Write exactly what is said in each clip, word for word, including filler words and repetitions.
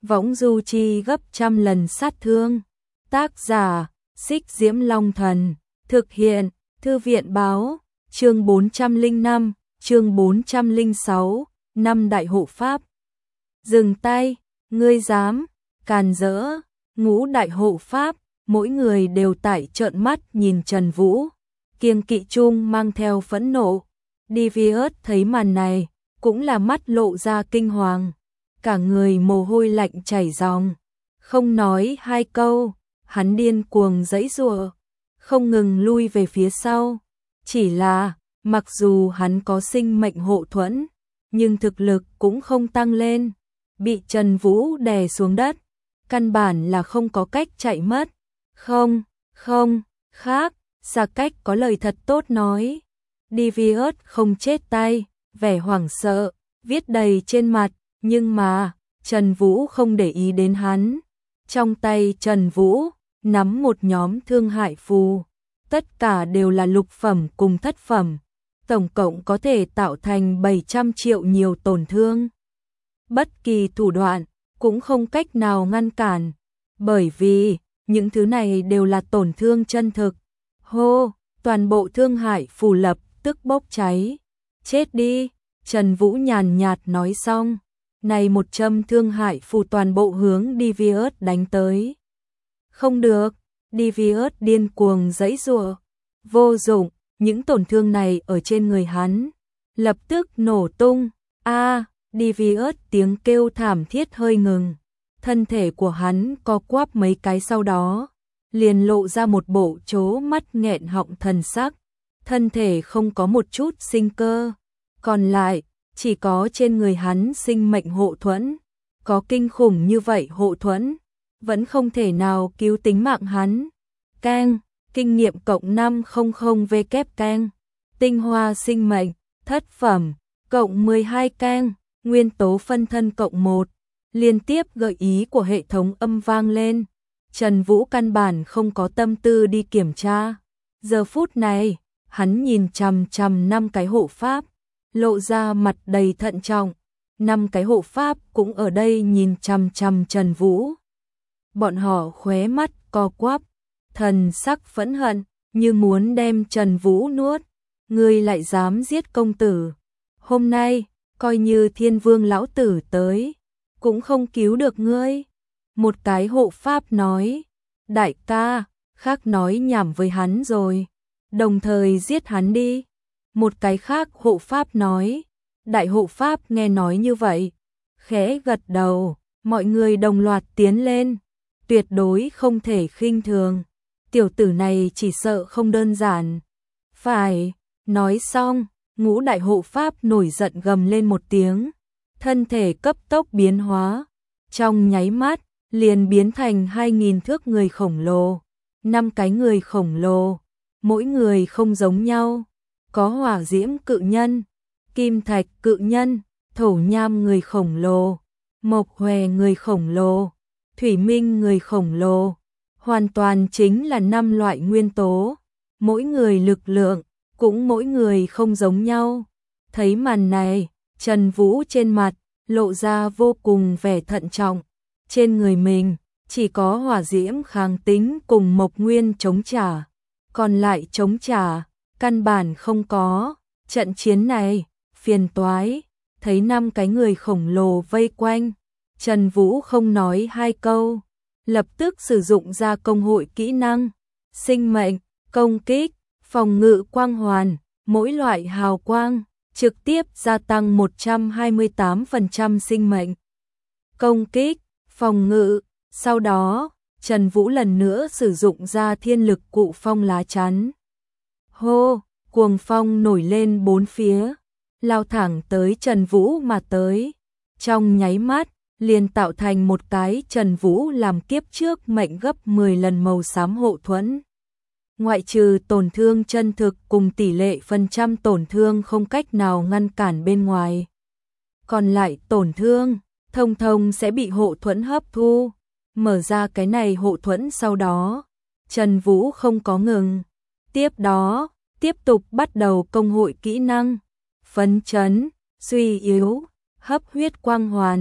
võng du chi gấp trăm lần sát thương. Tác giả, Xích Diễm Long Thần, thực hiện, Thư viện báo, chương bốn trăm lẻ năm, chương bốn trăm lẻ sáu, năm đại hộ pháp. Dừng tay, ngươi dám, càn rỡ, ngũ đại hộ pháp, mỗi người đều tại trợn mắt nhìn Trần Vũ, kiêng kỵ chung mang theo phẫn nộ. Devious thấy màn này, cũng là mắt lộ ra kinh hoàng, cả người mồ hôi lạnh chảy ròng, không nói hai câu, hắn điên cuồng giãy giụa, không ngừng lui về phía sau. Chỉ là, mặc dù hắn có sinh mệnh hộ thuẫn, nhưng thực lực cũng không tăng lên, bị Trần Vũ đè xuống đất, căn bản là không có cách chạy mất. Không, không, khác, Xa Cách có lời thật tốt nói. Devious không chết tay, vẻ hoảng sợ, viết đầy trên mặt, nhưng mà, Trần Vũ không để ý đến hắn. Trong tay Trần Vũ, nắm một nhóm thương hại phù, tất cả đều là lục phẩm cùng thất phẩm, tổng cộng có thể tạo thành bảy trăm triệu nhiều tổn thương. Bất kỳ thủ đoạn, cũng không cách nào ngăn cản, bởi vì, những thứ này đều là tổn thương chân thực. Hô, toàn bộ thương hại phù lập tức bốc cháy. Chết đi, Trần Vũ nhàn nhạt nói xong, này một châm thương hại phù toàn bộ hướng Devious đánh tới. Không được, Devious điên cuồng giãy giụa, vô dụng, những tổn thương này ở trên người hắn lập tức nổ tung. A, à, Devious tiếng kêu thảm thiết hơi ngừng, thân thể của hắn co quắp mấy cái, sau đó liền lộ ra một bộ trố mắt nghẹn họng thần sắc, thân thể không có một chút sinh cơ, còn lại chỉ có trên người hắn sinh mệnh hộ thuẫn. Có kinh khủng như vậy hộ thuẫn, vẫn không thể nào cứu tính mạng hắn. Keng, kinh nghiệm cộng năm trăm W keng, tinh hoa sinh mệnh, thất phẩm, cộng mười hai keng, nguyên tố phân thân cộng một. Liên tiếp gợi ý của hệ thống âm vang lên. Trần Vũ căn bản không có tâm tư đi kiểm tra. Giờ phút này, hắn nhìn chằm chằm năm cái hộ pháp, lộ ra mặt đầy thận trọng. Năm cái hộ pháp cũng ở đây nhìn chằm chằm Trần Vũ. Bọn họ khóe mắt co quắp, thần sắc phẫn hận, như muốn đem Trần Vũ nuốt. Ngươi lại dám giết công tử, hôm nay coi như Thiên Vương lão tử tới cũng không cứu được ngươi. Một cái hộ pháp nói, đại ca, khác nói nhảm với hắn rồi, đồng thời giết hắn đi. Một cái khác hộ pháp nói, đại hộ pháp nghe nói như vậy, khẽ gật đầu, mọi người đồng loạt tiến lên, tuyệt đối không thể khinh thường, tiểu tử này chỉ sợ không đơn giản. Phải, nói xong, ngũ đại hộ pháp nổi giận gầm lên một tiếng, thân thể cấp tốc biến hóa, trong nháy mắt, liền biến thành hai nghìn thước người khổng lồ, năm cái người khổng lồ, mỗi người không giống nhau, có hỏa diễm cự nhân, kim thạch cự nhân, thổ nham người khổng lồ, mộc hòe người khổng lồ, thủy minh người khổng lồ, hoàn toàn chính là năm loại nguyên tố, mỗi người lực lượng, cũng mỗi người không giống nhau. Thấy màn này, Trần Vũ trên mặt, lộ ra vô cùng vẻ thận trọng. Trên người mình, chỉ có hỏa diễm kháng tính cùng mộc nguyên chống trả, còn lại chống trả, căn bản không có. Trận chiến này, phiền toái, thấy năm cái người khổng lồ vây quanh, Trần Vũ không nói hai câu, lập tức sử dụng ra công hội kỹ năng, sinh mệnh, công kích, phòng ngự quang hoàn, mỗi loại hào quang, trực tiếp gia tăng một trăm hai mươi tám phần trăm sinh mệnh, công kích, phòng ngự. Sau đó, Trần Vũ lần nữa sử dụng ra thiên lực cụ phong lá chắn. Hô, cuồng phong nổi lên bốn phía, lao thẳng tới Trần Vũ mà tới. Trong nháy mắt, liền tạo thành một cái Trần Vũ làm kiếp trước mệnh gấp mười lần màu xám hộ thuẫn. Ngoại trừ tổn thương chân thực cùng tỷ lệ phần trăm tổn thương không cách nào ngăn cản bên ngoài, còn lại tổn thương, thông thông sẽ bị hộ thuẫn hấp thu. Mở ra cái này hộ thuẫn sau đó, Trần Vũ không có ngừng. Tiếp đó, tiếp tục bắt đầu công hội kỹ năng, phấn chấn, suy yếu, hấp huyết quang hoàn,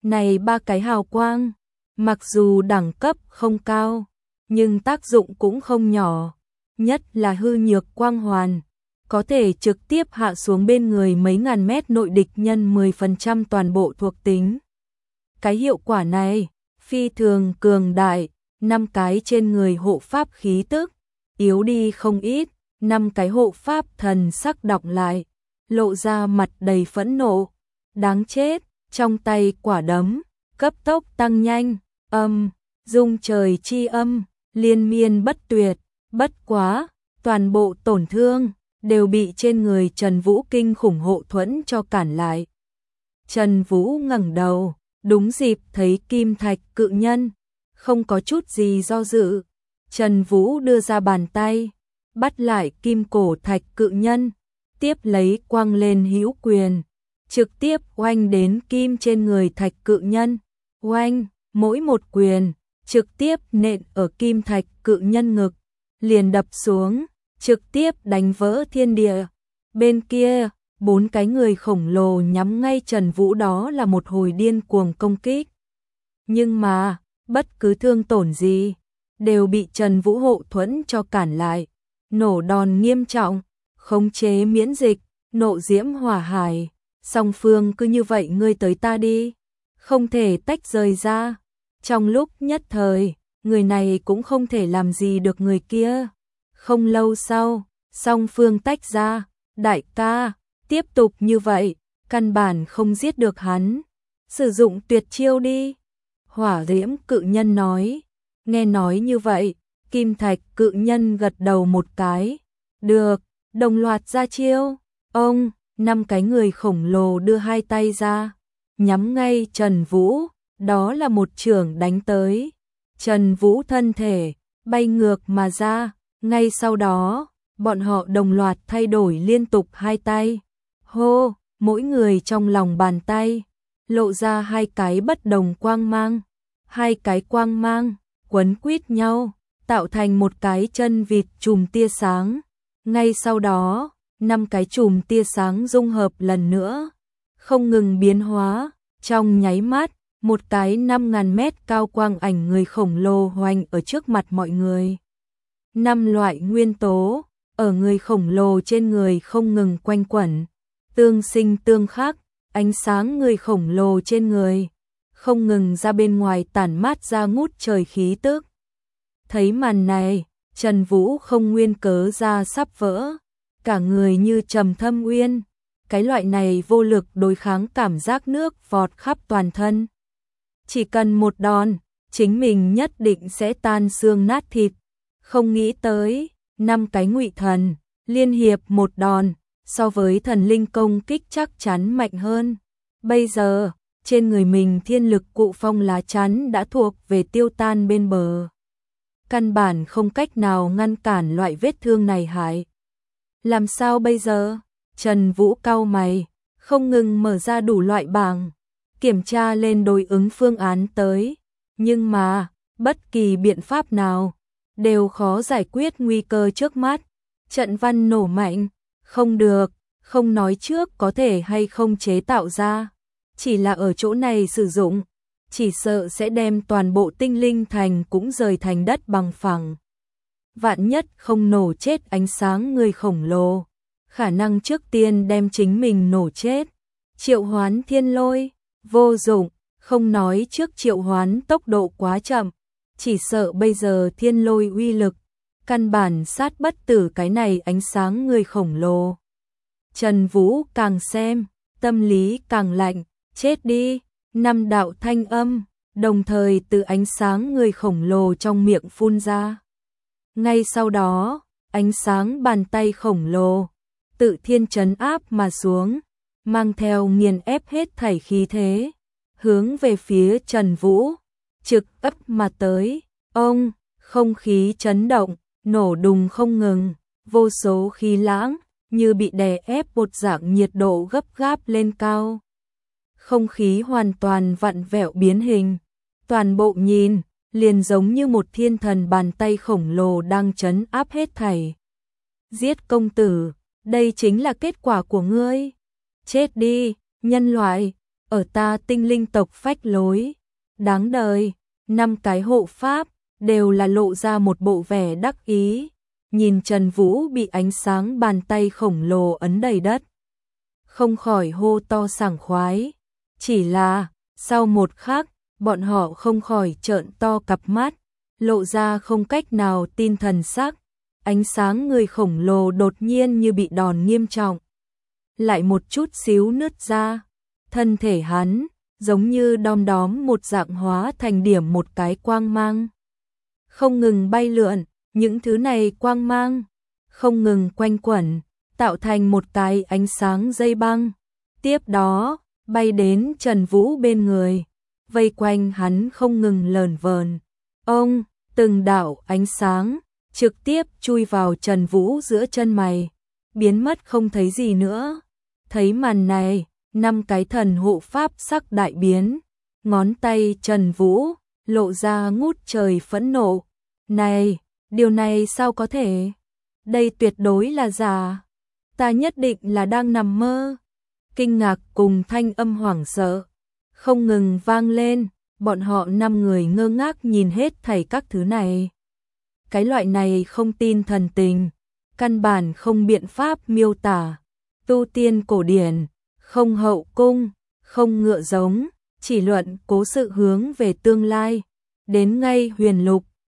Này ba cái hào quang, mặc dù đẳng cấp không cao, nhưng tác dụng cũng không nhỏ, nhất là hư nhược quang hoàn, có thể trực tiếp hạ xuống bên người mấy ngàn mét nội địch nhân mười phần trăm toàn bộ thuộc tính. Cái hiệu quả này, phi thường cường đại, năm cái trên người hộ pháp khí tức, yếu đi không ít, năm cái hộ pháp thần sắc đọc lại, lộ ra mặt đầy phẫn nộ, đáng chết, trong tay quả đấm, cấp tốc tăng nhanh, âm, dung trời chi âm, liên miên bất tuyệt, bất quá, toàn bộ tổn thương, đều bị trên người Trần Vũ kinh khủng hộ thuẫn cho cản lại. Trần Vũ ngẩng đầu, đúng dịp thấy kim thạch cự nhân, không có chút gì do dự. Trần Vũ đưa ra bàn tay, bắt lại kim cổ thạch cự nhân, tiếp lấy quăng lên hữu quyền, trực tiếp oanh đến kim trên người thạch cự nhân. Oanh, mỗi một quyền, trực tiếp nện ở kim thạch cự nhân ngực, liền đập xuống, trực tiếp đánh vỡ thiên địa. Bên kia, bốn cái người khổng lồ nhắm ngay Trần Vũ đó là một hồi điên cuồng công kích. Nhưng mà, bất cứ thương tổn gì, đều bị Trần Vũ hộ thuẫn cho cản lại. Nổ đòn nghiêm trọng, khống chế miễn dịch, nộ diễm hỏa hải, song phương cứ như vậy ngươi tới ta đi, không thể tách rời ra. Trong lúc nhất thời, người này cũng không thể làm gì được người kia. Không lâu sau, song phương tách ra, đại ca, tiếp tục như vậy, căn bản không giết được hắn. Sử dụng tuyệt chiêu đi. Hỏa diễm cự nhân nói. Nghe nói như vậy, kim thạch cự nhân gật đầu một cái. Được, đồng loạt ra chiêu. Ông, năm cái người khổng lồ đưa hai tay ra, nhắm ngay Trần Vũ, đó là một chưởng đánh tới. Trần Vũ thân thể, bay ngược mà ra, ngay sau đó, bọn họ đồng loạt thay đổi liên tục hai tay. Hô, mỗi người trong lòng bàn tay, lộ ra hai cái bất đồng quang mang. Hai cái quang mang, quấn quýt nhau, tạo thành một cái chân vịt chùm tia sáng. Ngay sau đó, năm cái chùm tia sáng dung hợp lần nữa, không ngừng biến hóa, trong nháy mắt, một cái năm ngàn mét cao quang ảnh người khổng lồ hoành ở trước mặt mọi người. Năm loại nguyên tố, ở người khổng lồ trên người không ngừng quanh quẩn, tương sinh tương khắc, ánh sáng người khổng lồ trên người, không ngừng ra bên ngoài tản mát ra ngút trời khí tức. Thấy màn này, Trần Vũ không nguyên cớ ra sắp vỡ, cả người như trầm thâm uyên, cái loại này vô lực đối kháng cảm giác nước vọt khắp toàn thân. Chỉ cần một đòn, chính mình nhất định sẽ tan xương nát thịt. Không nghĩ tới, năm cái ngụy thần, liên hiệp một đòn, so với thần linh công kích chắc chắn mạnh hơn. Bây giờ, trên người mình thiên lực cụ phong lá chắn đã thuộc về tiêu tan bên bờ. Căn bản không cách nào ngăn cản loại vết thương này hại. Làm sao bây giờ? Trần Vũ cau mày, không ngừng mở ra đủ loại bảng, kiểm tra lên đối ứng phương án tới. Nhưng mà, bất kỳ biện pháp nào, đều khó giải quyết nguy cơ trước mắt. Trận văn nổ mạnh, không được, không nói trước có thể hay không chế tạo ra. Chỉ là ở chỗ này sử dụng, chỉ sợ sẽ đem toàn bộ tinh linh thành cũng rời thành đất bằng phẳng. Vạn nhất không nổ chết ánh sáng người khổng lồ, khả năng trước tiên đem chính mình nổ chết. Triệu hoán thiên lôi, vô dụng, không nói trước triệu hoán tốc độ quá chậm, chỉ sợ bây giờ thiên lôi uy lực, căn bản sát bất tử cái này ánh sáng người khổng lồ. Trần Vũ càng xem, tâm lý càng lạnh, chết đi, năm đạo thanh âm, đồng thời từ ánh sáng người khổng lồ trong miệng phun ra. Ngay sau đó, ánh sáng bàn tay khổng lồ, tự thiên trấn áp mà xuống, mang theo nghiền ép hết thảy khí thế, hướng về phía Trần Vũ, trực ấp mà tới. Ông, không khí chấn động, nổ đùng không ngừng, vô số khí lãng, như bị đè ép bột dạng nhiệt độ gấp gáp lên cao. Không khí hoàn toàn vặn vẹo biến hình, toàn bộ nhìn, liền giống như một thiên thần bàn tay khổng lồ đang trấn áp hết thảy. Giết công tử, đây chính là kết quả của ngươi. Chết đi, nhân loại, ở ta tinh linh tộc phách lối, đáng đời. Năm cái hộ pháp đều là lộ ra một bộ vẻ đắc ý, nhìn Trần Vũ bị ánh sáng bàn tay khổng lồ ấn đầy đất, không khỏi hô to sảng khoái. Chỉ là, sau một khắc, bọn họ không khỏi trợn to cặp mắt, lộ ra không cách nào tin thần sắc. Ánh sáng người khổng lồ đột nhiên như bị đòn nghiêm trọng, lại một chút xíu nứt ra, thân thể hắn giống như đom đóm một dạng hóa thành điểm một cái quang mang, không ngừng bay lượn. Những thứ này quang mang không ngừng quanh quẩn, tạo thành một cái ánh sáng dây băng, tiếp đó bay đến Trần Vũ bên người, vây quanh hắn không ngừng lờn vờn. Ông, từng đạo ánh sáng trực tiếp chui vào Trần Vũ giữa chân mày, biến mất không thấy gì nữa. Thấy màn này, năm cái thần hộ pháp sắc đại biến, ngón tay Trần Vũ lộ ra ngút trời phẫn nộ. Này, điều này sao có thể? Đây tuyệt đối là giả. Ta nhất định là đang nằm mơ. Kinh ngạc cùng thanh âm hoảng sợ không ngừng vang lên, bọn họ năm người ngơ ngác nhìn hết thảy các thứ này. Cái loại này không tin thần tình, căn bản không biện pháp miêu tả. Tu tiên cổ điển, không hậu cung, không ngựa giống, chỉ luận cố sự hướng về tương lai. Đến ngay huyền lục,